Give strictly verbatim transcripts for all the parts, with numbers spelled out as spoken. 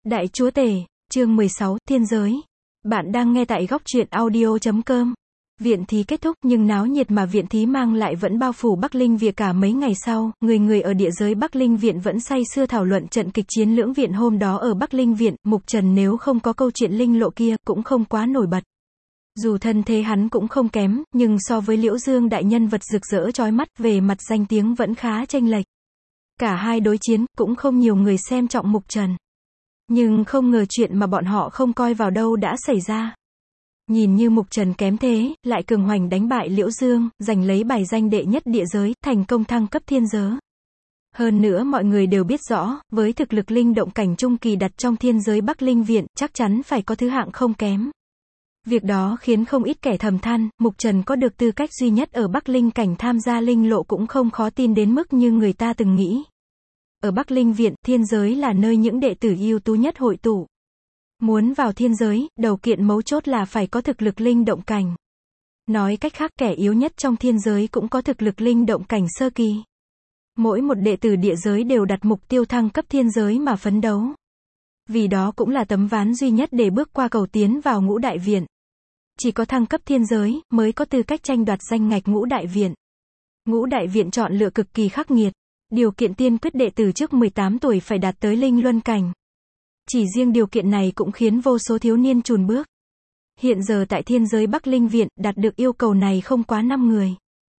Đại Chúa Tể, chương mười sáu, Thiên Giới. Bạn đang nghe tại góc truyện audio chấm com. Viện thí kết thúc nhưng náo nhiệt mà viện thí mang lại vẫn bao phủ Bắc Linh Viện cả mấy ngày sau, người người ở địa giới Bắc Linh Viện vẫn say sưa thảo luận trận kịch chiến lưỡng viện hôm đó ở Bắc Linh Viện. Mục Trần nếu không có câu chuyện linh lộ kia, cũng không quá nổi bật. Dù thân thế hắn cũng không kém, nhưng so với Liễu Dương đại nhân vật rực rỡ chói mắt, về mặt danh tiếng vẫn khá chênh lệch. Cả hai đối chiến, cũng không nhiều người xem trọng Mục Trần. Nhưng không ngờ chuyện mà bọn họ không coi vào đâu đã xảy ra. Nhìn như Mục Trần kém thế, lại cường hoành đánh bại Liễu Dương, giành lấy bài danh đệ nhất địa giới, thành công thăng cấp thiên giới. Hơn nữa mọi người đều biết rõ, với thực lực linh động cảnh trung kỳ đặt trong thiên giới Bắc Linh Viện, chắc chắn phải có thứ hạng không kém. Việc đó khiến không ít kẻ thầm than, Mục Trần có được tư cách duy nhất ở Bắc Linh cảnh tham gia linh lộ cũng không khó tin đến mức như người ta từng nghĩ. Ở Bắc Linh Viện, thiên giới là nơi những đệ tử ưu tú nhất hội tụ. Muốn vào thiên giới, đầu kiện mấu chốt là phải có thực lực linh động cảnh. Nói cách khác, kẻ yếu nhất trong thiên giới cũng có thực lực linh động cảnh sơ kỳ. Mỗi một đệ tử địa giới đều đặt mục tiêu thăng cấp thiên giới mà phấn đấu. Vì đó cũng là tấm ván duy nhất để bước qua cầu tiến vào ngũ đại viện. Chỉ có thăng cấp thiên giới, mới có tư cách tranh đoạt danh ngạch ngũ đại viện. Ngũ đại viện chọn lựa cực kỳ khắc nghiệt. Điều kiện tiên quyết đệ tử trước mười tám tuổi phải đạt tới linh luân cảnh. Chỉ riêng điều kiện này cũng khiến vô số thiếu niên chùn bước. Hiện giờ tại thiên giới Bắc Linh Viện, đạt được yêu cầu này không quá năm người.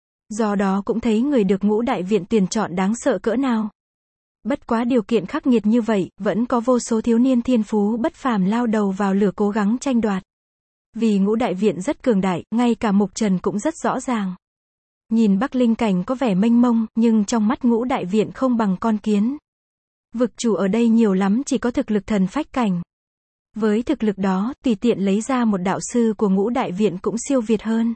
Do đó cũng thấy người được ngũ đại viện tuyển chọn đáng sợ cỡ nào. Bất quá điều kiện khắc nghiệt như vậy, vẫn có vô số thiếu niên thiên phú bất phàm lao đầu vào lửa cố gắng tranh đoạt. Vì ngũ đại viện rất cường đại, ngay cả Mục Trần cũng rất rõ ràng. Nhìn Bắc Linh cảnh có vẻ mênh mông, nhưng trong mắt ngũ đại viện không bằng con kiến. Vực chủ ở đây nhiều lắm chỉ có thực lực thần phách cảnh. Với thực lực đó, tùy tiện lấy ra một đạo sư của ngũ đại viện cũng siêu việt hơn.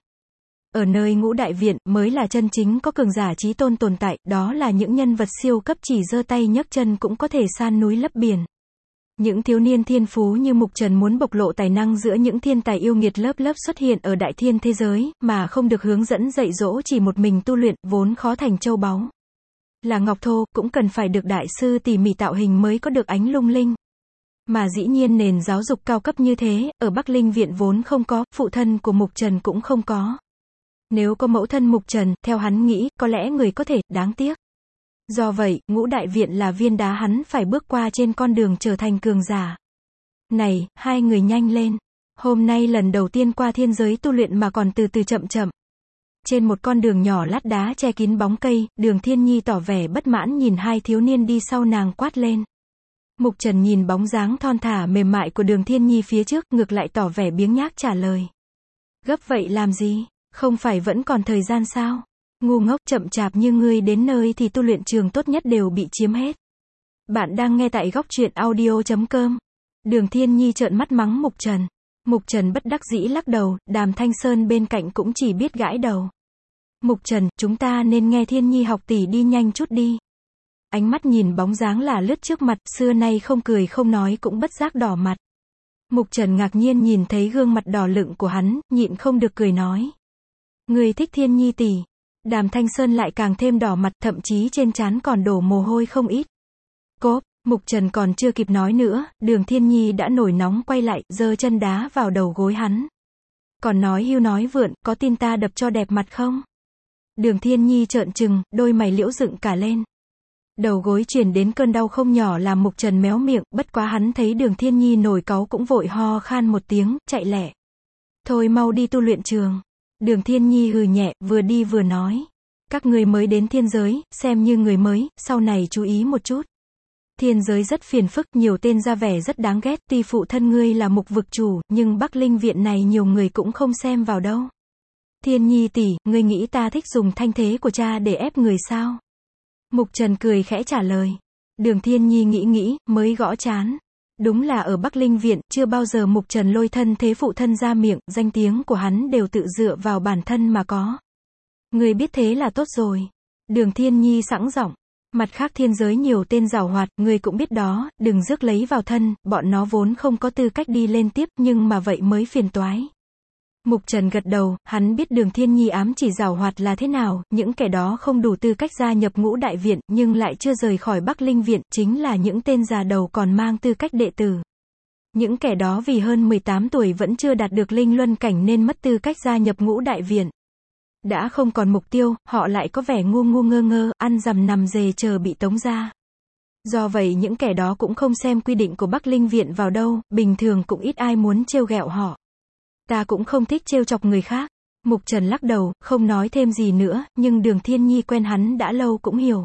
Ở nơi ngũ đại viện, mới là chân chính có cường giả chí tôn tồn tại, đó là những nhân vật siêu cấp chỉ giơ tay nhấc chân cũng có thể san núi lấp biển. Những thiếu niên thiên phú như Mục Trần muốn bộc lộ tài năng giữa những thiên tài yêu nghiệt lớp lớp xuất hiện ở đại thiên thế giới, mà không được hướng dẫn dạy dỗ chỉ một mình tu luyện, vốn khó thành châu báu. Là ngọc thô, cũng cần phải được đại sư tỉ mỉ tạo hình mới có được ánh lung linh. Mà dĩ nhiên nền giáo dục cao cấp như thế, ở Bắc Linh Viện vốn không có, phụ thân của Mục Trần cũng không có. Nếu có mẫu thân Mục Trần, theo hắn nghĩ, có lẽ người có thể, đáng tiếc. Do vậy, ngũ đại viện là viên đá hắn phải bước qua trên con đường trở thành cường giả. Này, hai người nhanh lên. Hôm nay lần đầu tiên qua thiên giới tu luyện mà còn từ từ chậm chậm. Trên một con đường nhỏ lát đá che kín bóng cây, Đường Thiên Nhi tỏ vẻ bất mãn nhìn hai thiếu niên đi sau nàng quát lên. Mục Trần nhìn bóng dáng thon thả mềm mại của Đường Thiên Nhi phía trước, ngược lại tỏ vẻ biếng nhác trả lời. Gấp vậy làm gì? Không phải vẫn còn thời gian sao? Ngu ngốc, chậm chạp như ngươi đến nơi thì tu luyện trường tốt nhất đều bị chiếm hết. Bạn đang nghe tại góc truyện audio chấm com. Đường Thiên Nhi trợn mắt mắng Mục Trần. Mục Trần bất đắc dĩ lắc đầu, Đàm Thanh Sơn bên cạnh cũng chỉ biết gãi đầu. Mục Trần, chúng ta nên nghe Thiên Nhi học tỷ đi nhanh chút đi. Ánh mắt nhìn bóng dáng là lướt trước mặt, xưa nay không cười không nói cũng bất giác đỏ mặt. Mục Trần ngạc nhiên nhìn thấy gương mặt đỏ lựng của hắn, nhịn không được cười nói. Người thích Thiên Nhi tỷ. Đàm Thanh Sơn lại càng thêm đỏ mặt, thậm chí trên trán còn đổ mồ hôi không ít. Cốp, Mục Trần còn chưa kịp nói nữa, Đường Thiên Nhi đã nổi nóng quay lại, giơ chân đá vào đầu gối hắn. Còn nói hưu nói vượn, có tin ta đập cho đẹp mặt không? Đường Thiên Nhi trợn trừng, đôi mày liễu dựng cả lên. Đầu gối truyền đến cơn đau không nhỏ làm Mục Trần méo miệng, bất quá hắn thấy Đường Thiên Nhi nổi cáu cũng vội ho khan một tiếng, chạy lẹ. Thôi mau đi tu luyện trường. Đường Thiên Nhi hừ nhẹ, vừa đi vừa nói. Các người mới đến thiên giới, xem như người mới, sau này chú ý một chút. Thiên giới rất phiền phức, nhiều tên ra vẻ rất đáng ghét, tuy phụ thân ngươi là Mục vực chủ, nhưng Bắc Linh Viện này nhiều người cũng không xem vào đâu. Thiên Nhi tỷ, ngươi nghĩ ta thích dùng thanh thế của cha để ép người sao? Mục Trần cười khẽ trả lời. Đường Thiên Nhi nghĩ nghĩ, mới gõ trán. Đúng là ở Bắc Linh Viện, chưa bao giờ Mục Trần lôi thân thế phụ thân ra miệng, danh tiếng của hắn đều tự dựa vào bản thân mà có. Người biết thế là tốt rồi. Đường Thiên Nhi sẵn giọng. Mặt khác thiên giới nhiều tên giảo hoạt, người cũng biết đó, đừng rước lấy vào thân, bọn nó vốn không có tư cách đi lên tiếp, nhưng mà vậy mới phiền toái. Mục Trần gật đầu, hắn biết Đường Thiên Nhi ám chỉ giảo hoạt là thế nào, những kẻ đó không đủ tư cách gia nhập ngũ đại viện, nhưng lại chưa rời khỏi Bắc Linh viện, chính là những tên già đầu còn mang tư cách đệ tử. Những kẻ đó vì hơn mười tám tuổi vẫn chưa đạt được linh luân cảnh nên mất tư cách gia nhập ngũ đại viện. Đã không còn mục tiêu, họ lại có vẻ ngu ngu ngơ ngơ, ăn rằm nằm dề chờ bị tống ra. Do vậy những kẻ đó cũng không xem quy định của Bắc Linh viện vào đâu, bình thường cũng ít ai muốn trêu ghẹo họ. Ta cũng không thích trêu chọc người khác. Mục Trần lắc đầu, không nói thêm gì nữa, nhưng Đường Thiên Nhi quen hắn đã lâu cũng hiểu.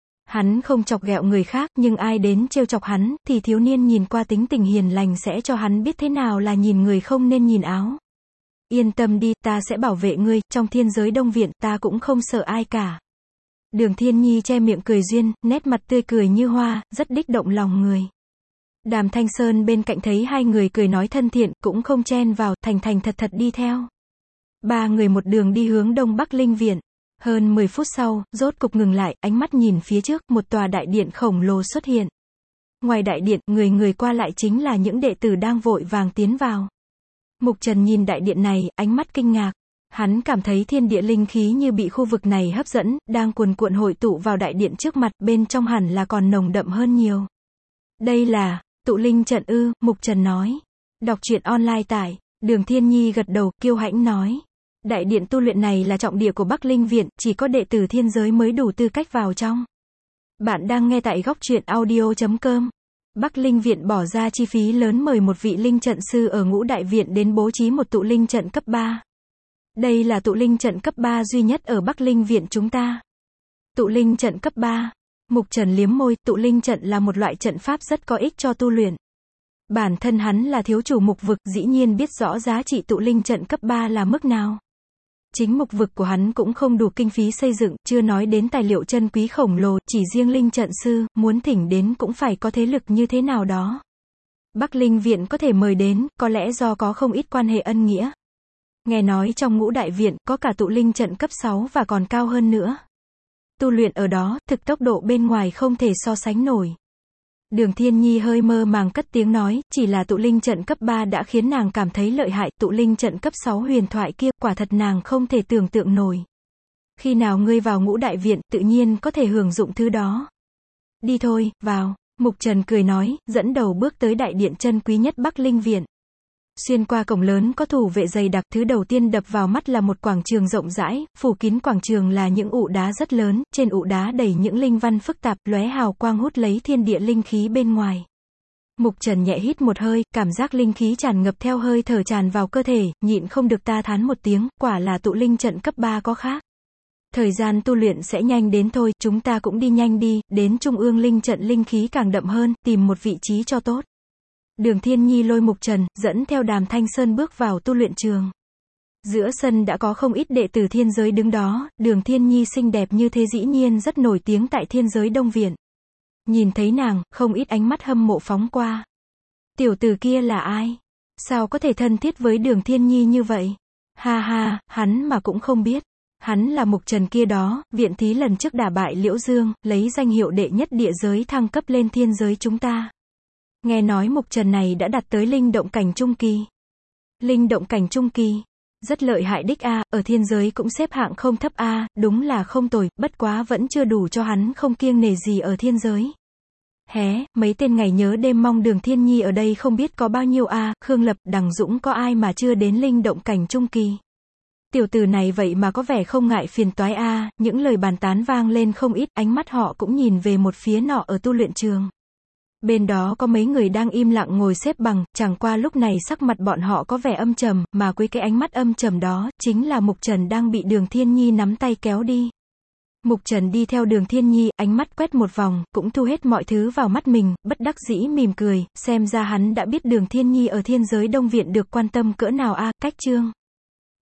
Hắn không chọc ghẹo người khác, nhưng ai đến trêu chọc hắn, thì thiếu niên nhìn qua tính tình hiền lành sẽ cho hắn biết thế nào là nhìn người không nên nhìn áo. Yên tâm đi, ta sẽ bảo vệ ngươi, trong thiên giới Đông Viện, ta cũng không sợ ai cả. Đường Thiên Nhi che miệng cười duyên, nét mặt tươi cười như hoa, rất đích động lòng người. Đàm Thanh Sơn bên cạnh thấy hai người cười nói thân thiện, cũng không chen vào, thành thành thật thật đi theo. Ba người một đường đi hướng Đông Bắc Linh Viện. Hơn mười phút sau, rốt cục ngừng lại, ánh mắt nhìn phía trước, một tòa đại điện khổng lồ xuất hiện. Ngoài đại điện, người người qua lại chính là những đệ tử đang vội vàng tiến vào. Mục Trần nhìn đại điện này, ánh mắt kinh ngạc. Hắn cảm thấy thiên địa linh khí như bị khu vực này hấp dẫn, đang cuồn cuộn hội tụ vào đại điện trước mặt, bên trong hẳn là còn nồng đậm hơn nhiều. Đây là tụ linh trận ư? Mục Trần nói. Đọc truyện online tại Đường Thiên Nhi gật đầu, kiêu hãnh nói. Đại điện tu luyện này là trọng địa của Bắc Linh viện, chỉ có đệ tử thiên giới mới đủ tư cách vào trong. Bạn đang nghe tại góc truyện audio chấm com. Bắc Linh viện bỏ ra chi phí lớn mời một vị linh trận sư ở ngũ đại viện đến bố trí một tụ linh trận cấp ba. Đây là tụ linh trận cấp ba duy nhất ở Bắc Linh viện chúng ta. Tụ linh trận cấp ba. Mục Trần liếm môi, tụ linh trận là một loại trận pháp rất có ích cho tu luyện. Bản thân hắn là thiếu chủ mục vực, dĩ nhiên biết rõ giá trị tụ linh trận cấp ba là mức nào. Chính mục vực của hắn cũng không đủ kinh phí xây dựng, chưa nói đến tài liệu chân quý khổng lồ, chỉ riêng linh trận sư, muốn thỉnh đến cũng phải có thế lực như thế nào đó. Bắc Linh viện có thể mời đến, có lẽ do có không ít quan hệ ân nghĩa. Nghe nói trong ngũ đại viện, có cả tụ linh trận cấp sáu và còn cao hơn nữa. Tu luyện ở đó, thực tốc độ bên ngoài không thể so sánh nổi. Đường Thiên Nhi hơi mơ màng cất tiếng nói, chỉ là tụ linh trận cấp ba đã khiến nàng cảm thấy lợi hại, tụ linh trận cấp sáu huyền thoại kia, quả thật nàng không thể tưởng tượng nổi. Khi nào ngươi vào ngũ đại viện, tự nhiên có thể hưởng dụng thứ đó. Đi thôi, vào. Mục Trần cười nói, dẫn đầu bước tới đại điện chân quý nhất Bắc Linh viện. Xuyên qua cổng lớn có thủ vệ dày đặc, thứ đầu tiên đập vào mắt là một quảng trường rộng rãi, phủ kín quảng trường là những ụ đá rất lớn, trên ụ đá đầy những linh văn phức tạp, lóe hào quang hút lấy thiên địa linh khí bên ngoài. Mục Trần nhẹ hít một hơi, cảm giác linh khí tràn ngập theo hơi thở tràn vào cơ thể, nhịn không được ta thán một tiếng, quả là tụ linh trận cấp ba có khác. Thời gian tu luyện sẽ nhanh đến thôi, chúng ta cũng đi nhanh đi, đến trung ương linh trận linh khí càng đậm hơn, tìm một vị trí cho tốt. Đường Thiên Nhi lôi Mục Trần, dẫn theo Đàm Thanh Sơn bước vào tu luyện trường. Giữa sân đã có không ít đệ tử thiên giới đứng đó, Đường Thiên Nhi xinh đẹp như thế dĩ nhiên rất nổi tiếng tại thiên giới Đông Viện. Nhìn thấy nàng, không ít ánh mắt hâm mộ phóng qua. Tiểu tử kia là ai? Sao có thể thân thiết với Đường Thiên Nhi như vậy? Ha ha, hắn mà cũng không biết. Hắn là Mục Trần kia đó, viện thí lần trước đả bại Liễu Dương, lấy danh hiệu đệ nhất địa giới thăng cấp lên thiên giới chúng ta. Nghe nói Mục Trần này đã đạt tới linh động cảnh trung kỳ. Linh động cảnh trung kỳ. Rất lợi hại đích a, ở thiên giới cũng xếp hạng không thấp a, đúng là không tồi, bất quá vẫn chưa đủ cho hắn không kiêng nể gì ở thiên giới. Hé, mấy tên ngày nhớ đêm mong Đường Thiên Nhi ở đây không biết có bao nhiêu a, Khương Lập, Đằng Dũng có ai mà chưa đến linh động cảnh trung kỳ. Tiểu tử này vậy mà có vẻ không ngại phiền toái a, những lời bàn tán vang lên không ít, ánh mắt họ cũng nhìn về một phía nọ ở tu luyện trường. Bên đó có mấy người đang im lặng ngồi xếp bằng, chẳng qua lúc này sắc mặt bọn họ có vẻ âm trầm, mà cuối cái ánh mắt âm trầm đó, chính là Mục Trần đang bị Đường Thiên Nhi nắm tay kéo đi. Mục Trần đi theo Đường Thiên Nhi, ánh mắt quét một vòng, cũng thu hết mọi thứ vào mắt mình, bất đắc dĩ mỉm cười, xem ra hắn đã biết Đường Thiên Nhi ở thiên giới Đông Viện được quan tâm cỡ nào a, cách chương.